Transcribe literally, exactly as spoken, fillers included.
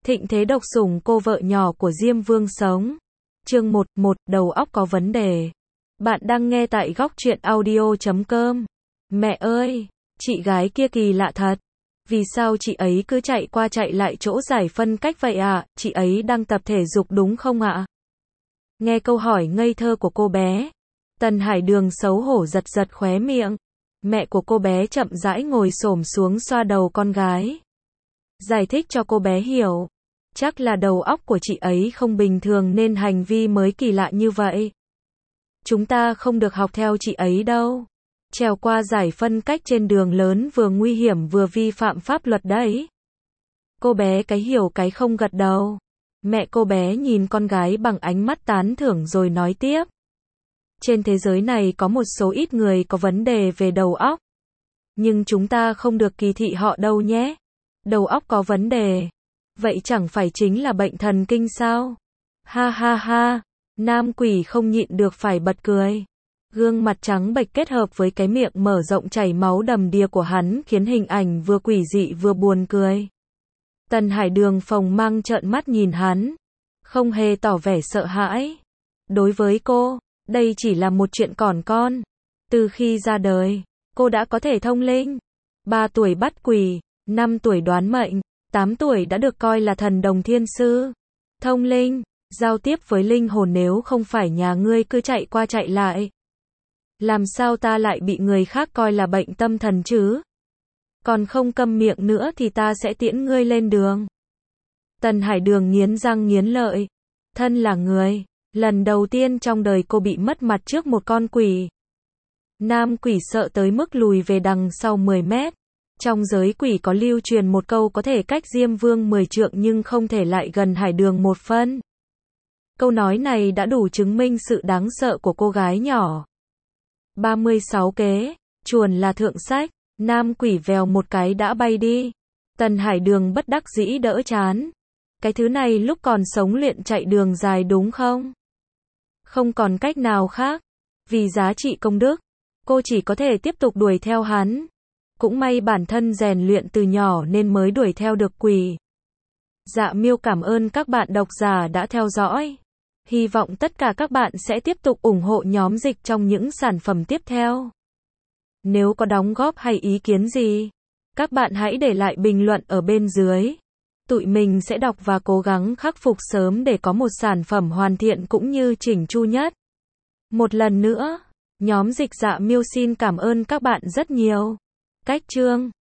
Thịnh thế độc sủng cô vợ nhỏ của Diêm Vương sống. Chương một, một, đầu óc có vấn đề. Bạn đang nghe tại góc truyện audio chấm com. Mẹ ơi, chị gái kia kỳ lạ thật. Vì sao chị ấy cứ chạy qua chạy lại chỗ giải phân cách vậy ạ? À? Chị ấy đang tập thể dục đúng không ạ? À? Nghe câu hỏi ngây thơ của cô bé, Tần Hải Đường xấu hổ giật giật khóe miệng. Mẹ của cô bé chậm rãi ngồi xổm xuống xoa đầu con gái, giải thích cho cô bé hiểu. Chắc là đầu óc của chị ấy không bình thường nên hành vi mới kỳ lạ như vậy. Chúng ta không được học theo chị ấy đâu. Trèo qua giải phân cách trên đường lớn vừa nguy hiểm vừa vi phạm pháp luật đấy. Cô bé cái hiểu cái không gật đầu. Mẹ cô bé nhìn con gái bằng ánh mắt tán thưởng rồi nói tiếp. Trên thế giới này có một số ít người có vấn đề về đầu óc. Nhưng chúng ta không được kỳ thị họ đâu nhé. Đầu óc có vấn đề. Vậy chẳng phải chính là bệnh thần kinh sao? Ha ha ha. Nam quỷ không nhịn được phải bật cười. Gương mặt trắng bệch kết hợp với cái miệng mở rộng chảy máu đầm đìa của hắn khiến hình ảnh vừa quỷ dị vừa buồn cười. Tần Hải Đường phồng mang trợn mắt nhìn hắn, không hề tỏ vẻ sợ hãi. Đối với cô, đây chỉ là một chuyện còn con. Từ khi ra đời, cô đã có thể thông linh. ba tuổi bắt quỷ, năm tuổi đoán mệnh, tám tuổi đã được coi là thần đồng thiên sư. Thông linh, giao tiếp với linh hồn nếu không phải nhà ngươi cứ chạy qua chạy lại. Làm sao ta lại bị người khác coi là bệnh tâm thần chứ? Còn không câm miệng nữa thì ta sẽ tiễn ngươi lên đường. Tần Hải Đường nghiến răng nghiến lợi. Thân là người, lần đầu tiên trong đời cô bị mất mặt trước một con quỷ. Nam quỷ sợ tới mức lùi về đằng sau mười mét. Trong giới quỷ có lưu truyền một câu có thể cách Diêm Vương mười trượng nhưng không thể lại gần Hải Đường một phân. Câu nói này đã đủ chứng minh sự đáng sợ của cô gái nhỏ. ba mươi sáu kế, chuồn là thượng sách. Nam quỷ vèo một cái đã bay đi. Tần Hải Đường bất đắc dĩ đỡ chán. Cái thứ này lúc còn sống luyện chạy đường dài đúng không? Không còn cách nào khác. Vì giá trị công đức, cô chỉ có thể tiếp tục đuổi theo hắn. Cũng may bản thân rèn luyện từ nhỏ nên mới đuổi theo được quỷ. Dạ Miêu cảm ơn các bạn độc giả đã theo dõi. Hy vọng tất cả các bạn sẽ tiếp tục ủng hộ nhóm dịch trong những sản phẩm tiếp theo. Nếu có đóng góp hay ý kiến gì, các bạn hãy để lại bình luận ở bên dưới. Tụi mình sẽ đọc và cố gắng khắc phục sớm để có một sản phẩm hoàn thiện cũng như chỉnh chu nhất. Một lần nữa, nhóm dịch Dạ Miêu xin cảm ơn các bạn rất nhiều. Cách chương